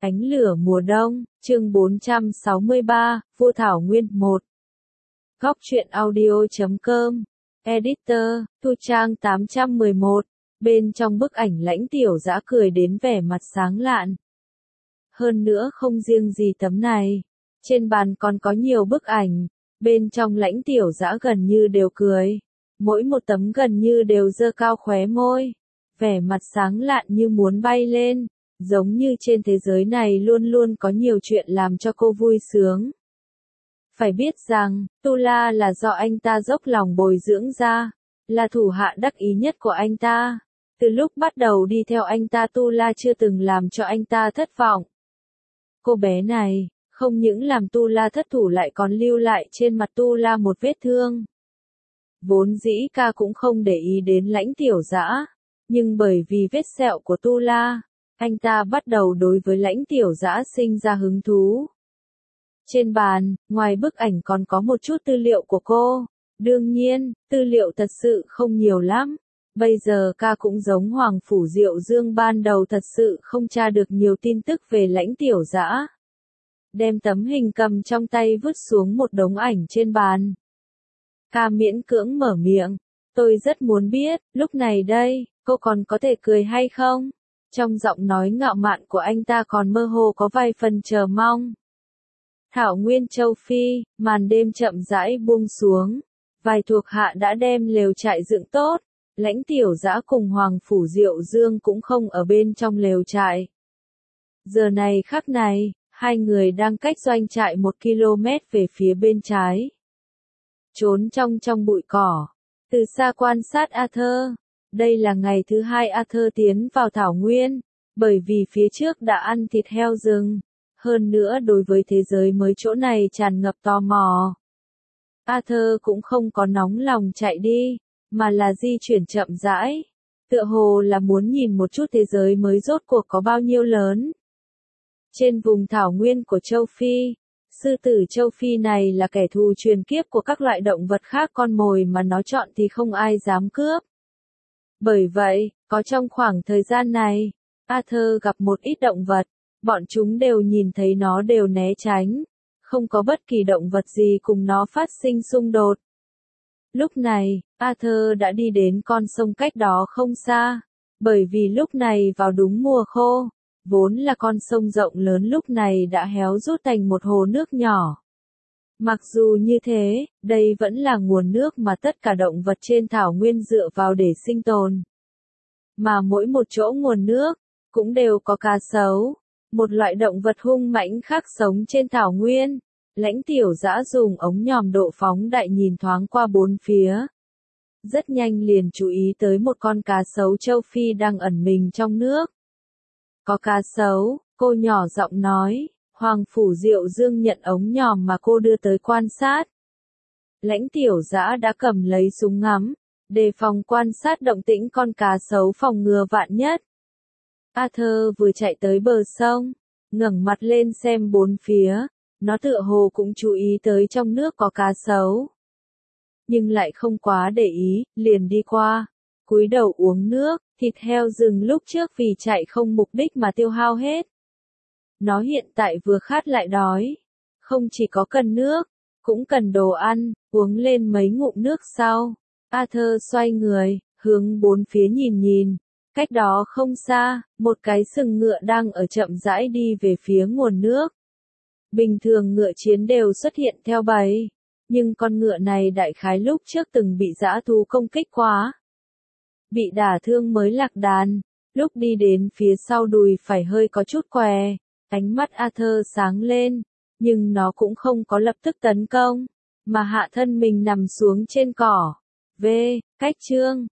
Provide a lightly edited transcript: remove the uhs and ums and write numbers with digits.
Ánh lửa mùa đông, chương 463, Vua Thảo Nguyên 1. Góc truyện audio.com. Editor, Thu Trang 811. Bên trong bức ảnh Lãnh Tiểu Dã cười đến vẻ mặt sáng lạn. Hơn nữa không riêng gì tấm này. Trên bàn còn có nhiều bức ảnh. Bên trong Lãnh Tiểu Dã gần như đều cười. Mỗi một tấm gần như đều giơ cao khóe môi. Vẻ mặt sáng lạn như muốn bay lên. Giống như trên thế giới này luôn luôn có nhiều chuyện làm cho cô vui sướng. Phải biết rằng, Tu La là do anh ta dốc lòng bồi dưỡng ra, là thủ hạ đắc ý nhất của anh ta. Từ lúc bắt đầu đi theo anh ta Tu La chưa từng làm cho anh ta thất vọng. Cô bé này, không những làm Tu La thất thủ lại còn lưu lại trên mặt Tu La một vết thương. Vốn dĩ ca cũng không để ý đến Lãnh Tiểu Dã, nhưng bởi vì vết sẹo của Tu La, anh ta bắt đầu đối với Lãnh Tiểu Dã sinh ra hứng thú. Trên bàn, ngoài bức ảnh còn có một chút tư liệu của cô. Đương nhiên, tư liệu thật sự không nhiều lắm. Bây giờ ca cũng giống Hoàng Phủ Diệu Dương ban đầu thật sự không tra được nhiều tin tức về Lãnh Tiểu Dã. Đem tấm hình cầm trong tay vứt xuống một đống ảnh trên bàn. Ca miễn cưỡng mở miệng. Tôi rất muốn biết, lúc này đây, cô còn có thể cười hay không? Trong giọng nói ngạo mạn của anh ta còn mơ hồ có vài phần chờ mong. Thảo Nguyên Châu Phi, màn đêm chậm rãi buông xuống. Vài thuộc hạ đã đem lều trại dựng tốt. Lãnh Tiểu Dã cùng Hoàng Phủ Diệu Dương cũng không ở bên trong lều trại. Giờ này khắc này, hai người đang cách doanh trại 1 km về phía bên trái. Trốn trong bụi cỏ. Từ xa quan sát Arthur. Đây là ngày thứ hai Arthur tiến vào Thảo Nguyên, bởi vì phía trước đã ăn thịt heo rừng. Hơn nữa đối với thế giới mới chỗ này tràn ngập tò mò. Arthur cũng không có nóng lòng chạy đi, mà là di chuyển chậm rãi. Tựa hồ là muốn nhìn một chút thế giới mới rốt cuộc có bao nhiêu lớn. Trên vùng Thảo Nguyên của Châu Phi, sư tử Châu Phi này là kẻ thù truyền kiếp của các loại động vật khác, con mồi mà nó chọn thì không ai dám cướp. Bởi vậy, có trong khoảng thời gian này, Arthur gặp một ít động vật, bọn chúng đều nhìn thấy nó đều né tránh, không có bất kỳ động vật gì cùng nó phát sinh xung đột. Lúc này, Arthur đã đi đến con sông cách đó không xa, bởi vì lúc này vào đúng mùa khô, vốn là con sông rộng lớn lúc này đã héo rút thành một hồ nước nhỏ. Mặc dù như thế, đây vẫn là nguồn nước mà tất cả động vật trên Thảo Nguyên dựa vào để sinh tồn. Mà mỗi một chỗ nguồn nước, cũng đều có cá sấu, một loại động vật hung mãnh khác sống trên Thảo Nguyên. Lãnh Tiểu Dã dùng ống nhòm độ phóng đại nhìn thoáng qua bốn phía. Rất nhanh liền chú ý tới một con cá sấu Châu Phi đang ẩn mình trong nước. Có cá sấu, cô nhỏ giọng nói. Hoàng Phủ Diệu Dương nhận ống nhòm mà cô đưa tới quan sát. Lãnh Tiểu Dã đã cầm lấy súng ngắm, đề phòng quan sát động tĩnh con cá sấu phòng ngừa vạn nhất. Arthur vừa chạy tới bờ sông, ngẩng mặt lên xem bốn phía, nó tựa hồ cũng chú ý tới trong nước có cá sấu. Nhưng lại không quá để ý, liền đi qua, cúi đầu uống nước, thịt heo rừng lúc trước vì chạy không mục đích mà tiêu hao hết. Nó hiện tại vừa khát lại đói. Không chỉ có cần nước, cũng cần đồ ăn, uống lên mấy ngụm nước sau. Arthur xoay người, hướng bốn phía nhìn nhìn. Cách đó không xa, một cái sừng ngựa đang ở chậm rãi đi về phía nguồn nước. Bình thường ngựa chiến đều xuất hiện theo bầy. Nhưng con ngựa này đại khái lúc trước từng bị dã thú công kích quá. Bị đả thương mới lạc đàn. Lúc đi đến phía sau đùi phải hơi có chút què. Ánh mắt Arthur sáng lên, nhưng nó cũng không có lập tức tấn công, mà hạ thân mình nằm xuống trên cỏ. Cách chương